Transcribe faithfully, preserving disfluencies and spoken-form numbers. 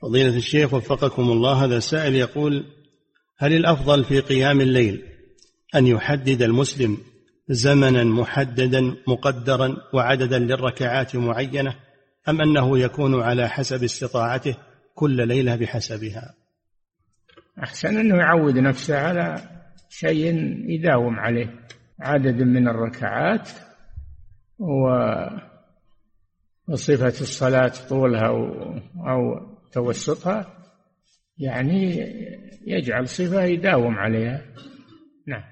فضيلة الشيخ وفقكم الله، هذا سائل يقول: هل الأفضل في قيام الليل أن يحدد المسلم زمنا محددا مقدرا وعددا للركعات معينة، أم أنه يكون على حسب استطاعته كل ليلة بحسبها؟ أحسن أنه يعود نفسه على شيء يداوم عليه، عدد من الركعات وصفة الصلاة طولها أو توسطها، يعني يجعل صفة يداوم عليها. نعم.